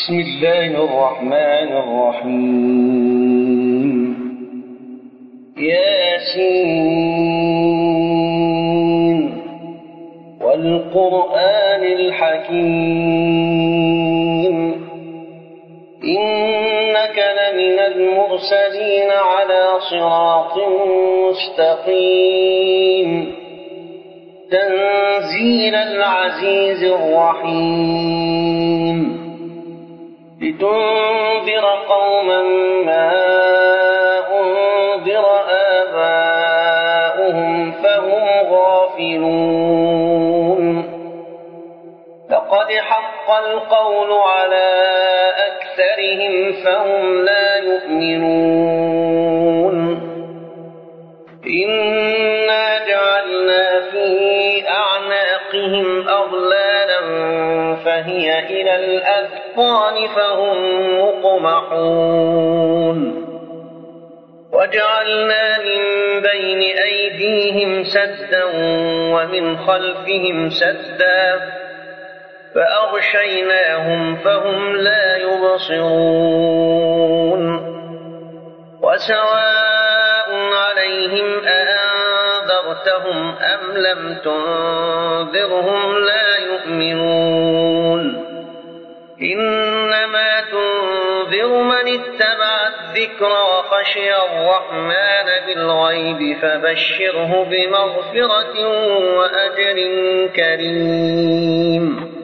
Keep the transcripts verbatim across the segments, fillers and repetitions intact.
بسم الله الرحمن الرحيم ياسين والقرآن الحكيم إنك لمن المرسلين على صراط مستقيم تنزيل العزيز الرحيم لتنذر قوما ما أنذر آباؤهم فهم غافلون لقد حق القول على أكثرهم فهم لا يؤمنون إنا جعلنا في أعناقهم أغلالا فهي إلى الأذقان فهم مقمحون وجعلنا من بين أيديهم سدا ومن خلفهم سدا فأغشيناهم فهم لا يبصرون وسواء عليهم أأنذرتهم أم لم تنذرهم لا يؤمنون إنما تنذر من اتبع الذكر وخشي الرحمن بالغيب فبشره بمغفرة وأجر كريم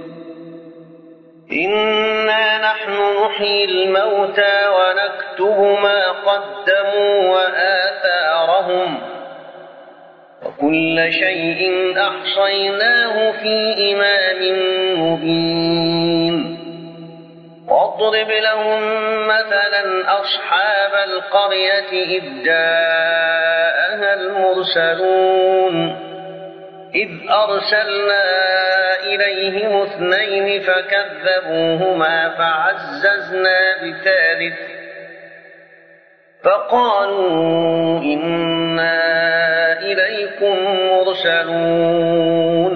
إنا نحن نحيي الموتى ونكتب ما قدموا وآثارهم وكل شيء أحصيناه في إمام مبين واضرب لهم مثلا أصحاب القرية إذ جاءها المرسلون إذ أرسلنا إليهم اثنين فكذبوهما فعززنا بثالث فقالوا إنا إليكم مرسلون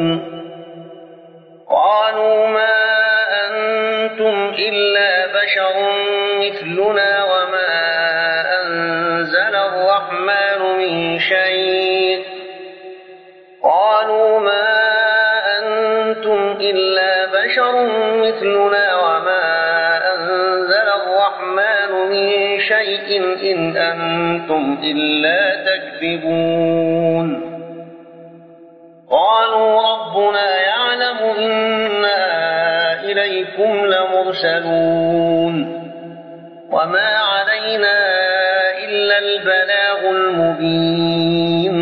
قالوا ما أنتم إلا بشر مثلنا وما أنزل الرحمن من شيء قالوا ما أنتم إلا بشر مثلنا وما أنزل الرحمن من شيء إن أنتم إلا تكذبون قالوا ربنا يعلم إنا إليكم لمرسلون وما علينا إلا البلاغ المبين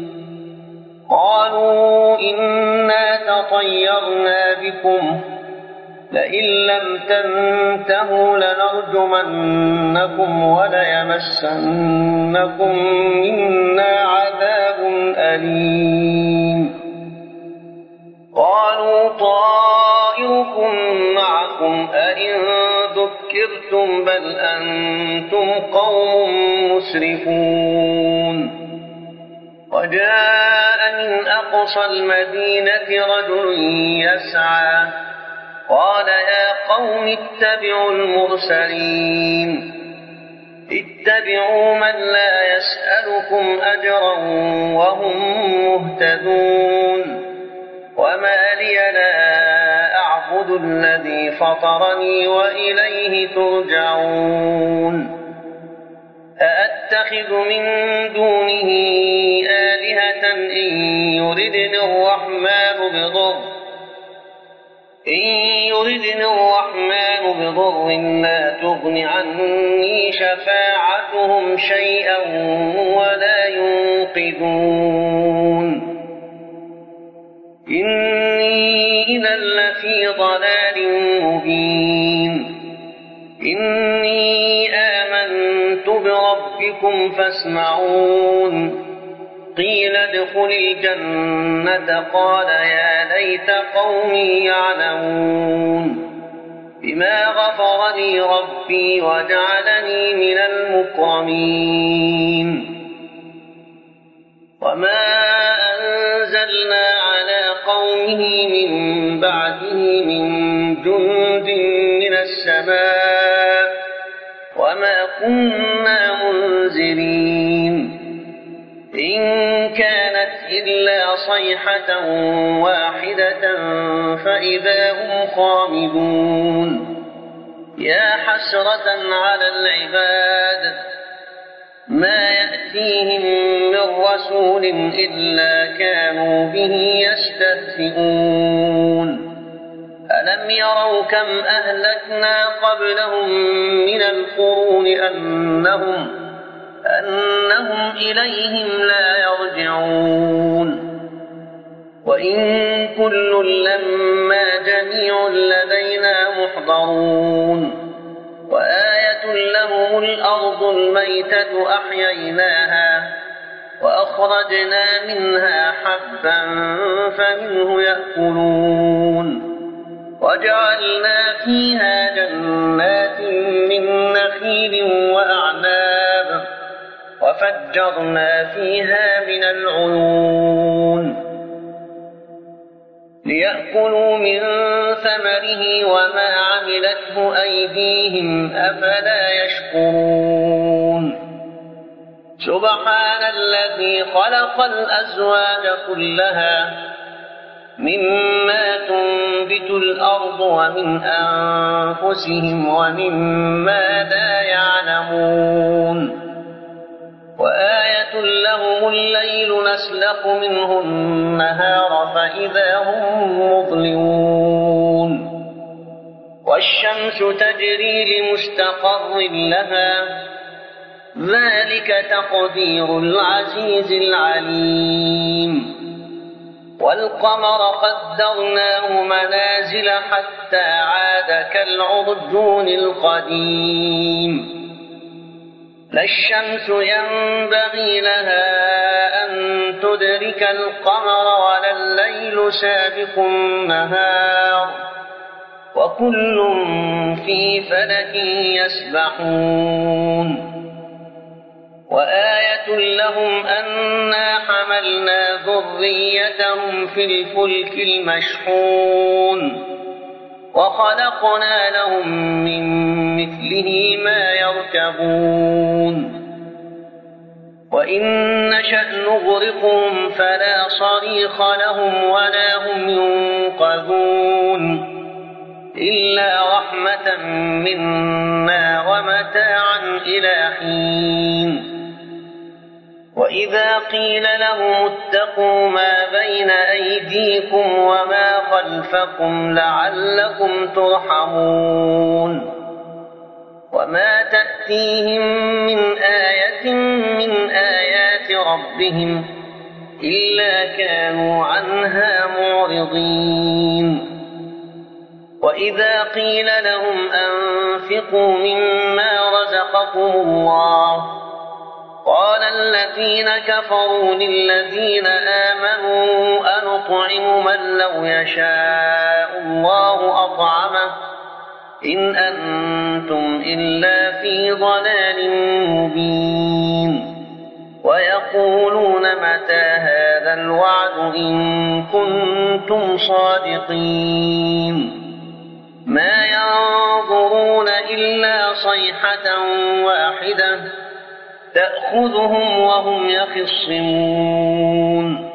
قالوا إنا تطيرنا بكم لئن لم تنتهوا لنرجمنكم وليمسنكم منا عذاب أليم قالوا طائركم معكم أئن ذكرتم بل أنتم قوم مسرفون وجاء من أقصى المدينة رجل يسعى قال يا قوم اتبعوا المرسلين اتبعوا من لا يسألكم أجرا وهم مهتدون وما لي لا أعبد الذي فطرني وإليه ترجعون أأتخذ من دونه آلهة إن يردني الرحمن بضر إن يردني الرحمن بضر لا تغن عني شفاعتهم شيئا ولا ينقذون إني إذا لفي ضلال مبين إني آمنت بربكم فاسمعون قيل ادخل الجنة قال يا ليت قومي يعلمون بما غفر لي ربي وجعلني من المكرمين وما أنزلنا على قومه من بعده من جند من السماء وما كنا منذرين إن كانت إلا صيحة واحدة فإذا هم خامدون يا حسرة على العباد ما يأتيهم من رسول إلا كانوا به يستهزئون ألم يروا كم أهلكنا قبلهم من القرون أنهم, أنهم إليهم لا يرجعون وإن كل لما جميع لدينا محضرون وآية لهم الأرض الميتة أحييناها وأخرجنا منها حبا فمنه يأكلون وجعلنا فيها جنات من نخيل وأعناب وفجرنا فيها من العيون ليأكلوا من ثمره وما عملته أيديهم أفلا يشكرون سبحان الذي خلق الأزواج كلها مما تنبت الأرض ومن أنفسهم ومما لا يعلمون وآية لهم الليل نسلخ منه النهار فإذا هم مظلمون والشمس تجري لمستقر لها ذلك تقدير العزيز العليم والقمر قدرناه منازل حتى عاد كالعرجون القديم لا الشمس ينبغي لها أن تدرك القمر ولا الليل سابق النهار وكل في فلك يسبحون وآية لهم أنا حملنا ذريتهم في الفلك المشحون وخلقنا لهم من مثله ما يركبون وإن نشأ نغرقهم فلا صريخ لهم ولا هم ينقذون إلا رحمة منا ومتاعا إلى حين وإذا قيل لهم اتقوا ما بين أيديكم وما خلفكم لعلكم ترحمون وما تأتيهم من آية من آيات ربهم إلا كانوا عنها معرضين وإذا قيل لهم أنفقوا مما رزقكم الله قال الذين كفروا للذين آمنوا أنطعم من لو يشاء الله أطعمه إن أنتم إلا في ضلال مبين ويقولون متى هذا الوعد إن كنتم صادقين ما ينظرون إلا صيحة واحدة تأخذهم وهم يخصمون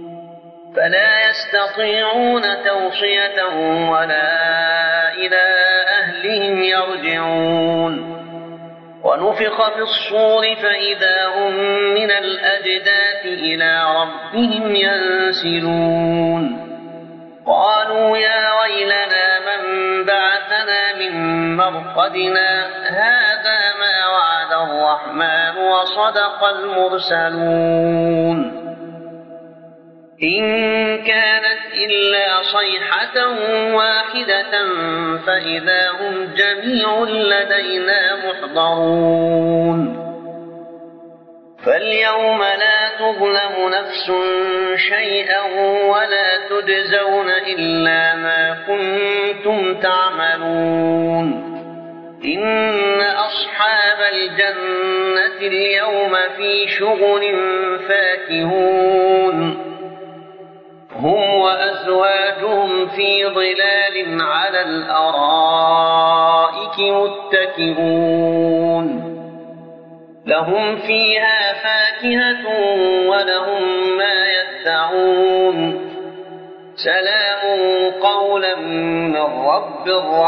فلا يستطيعون توصية ولا إلى أهلهم يرجعون ونفخ في الصور فإذا هم من الأجداث إلى ربهم ينسلون قالوا يا ويلنا من بعثنا من مرقدنا هذا ما وعد الرحمن وصدق المرسلون إن كانت إلا صيحة واحدة فإذا هم جميع لدينا محضرون فاليوم لا تظلم نفس شيئا ولا تجزون إلا ما كنتم تعملون إن أصحاب الجنة اليوم في شغل فاكهون هم وأزواجهم في ظلال على الأرائك متكئون لهم فيها فاكهة ولهم ما يدعون سلام قولا من رب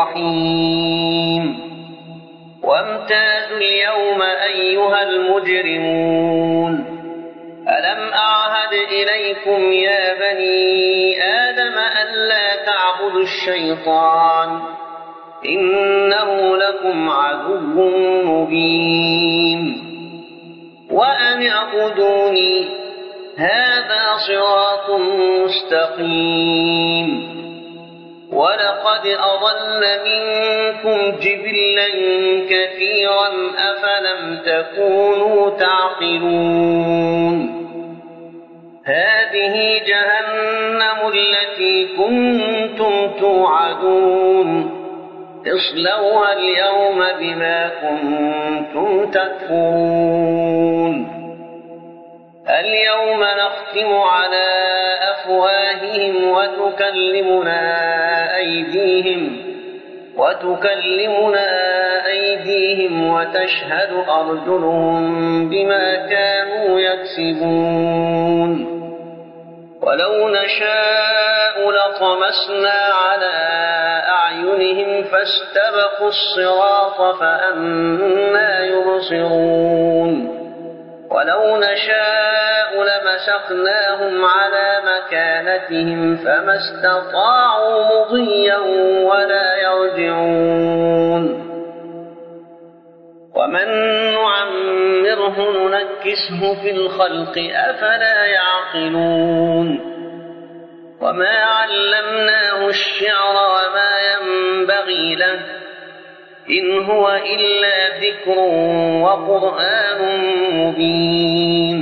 رحيم وامتازوا اليوم أيها المجرمون ألم أعهد إليكم يا بني آدم ألا تعبدوا الشيطان إنه لكم عدو مبين وأن اعبدوني هذا صراط مستقيم ولقد أضل منكم جبلا كثيرا أفلم تكونوا تعقلون هذه جهنم التي كنتم توعدون اصلوها اليوم بما كنتم تكفرون اليوم نختم على أفواههم وتكلمنا أيديهم وتكلمنا أيديهم وتشهد أرجلهم بما كانوا يكسبون ولو نشاء لطمسنا على أعينهم فاستبقوا الصراط فأنى يبصرون ولو نشاء لمسخناهم على مكانتهم فما استطاعوا مضيا ولا يرجعون ومن نعمره ننكسه في الخلق أفلا يعقلون وما علمناه الشعر وما ينبغي له إن هو إلا ذكر وقرآن مبين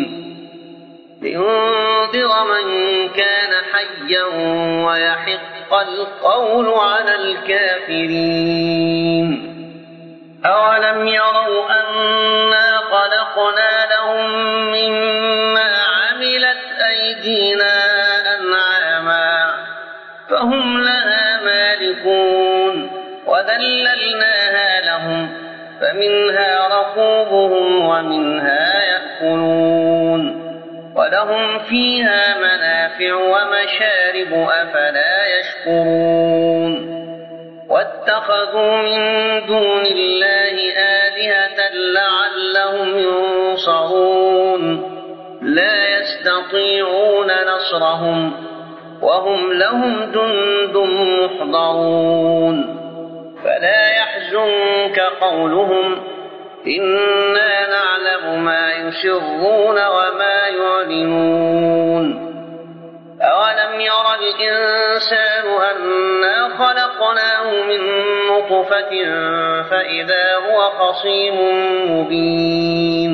لينذر من كان حيا ويحق القول على الكافرين أولم يروا أنا خلقنا لهم مما عملت أيدينا أنعاما فهم لها مالكون وذللناها لهم فمنها ركوبهم ومنها يأكلون ولهم فيها منافع ومشارب أفلا يشكرون واتخذوا من دون الله آلهة لعلهم ينصرون لا يستطيعون نصرهم وهم لهم جند محضرون فلا يحزنك قولهم إنا نعلم ما يسرون وما يعلنون أولم ير الإنسان أنا خلقناه من نطفة فإذا هو خصيم مبين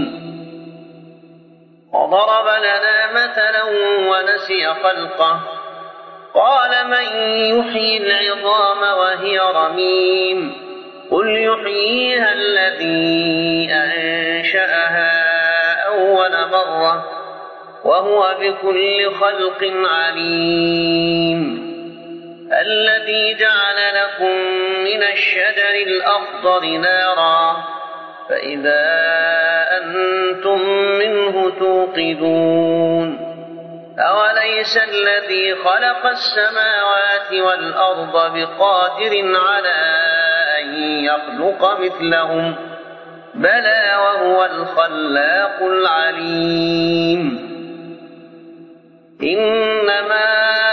وضرب لنا مثلا ونسي خلقه قال من يحيي العظام وهي رميم قل يحييها الذي أنشأها أول مرة وهو بكل خلق عليم الذي جعل لكم من الشجر الأخضر نارا فإذا أنتم منه توقدون أوليس الذي خلق السماوات والأرض بقادر على أن يخلق مثلهم بلى وهو الخلاق العليم إنما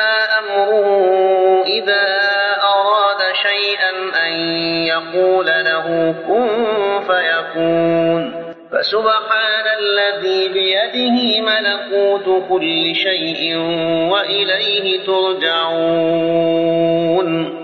أمره إذا أراد شيئا أن يقول له كن فيكون فسبحان الذي بيده ملكوت كل شيء وإليه ترجعون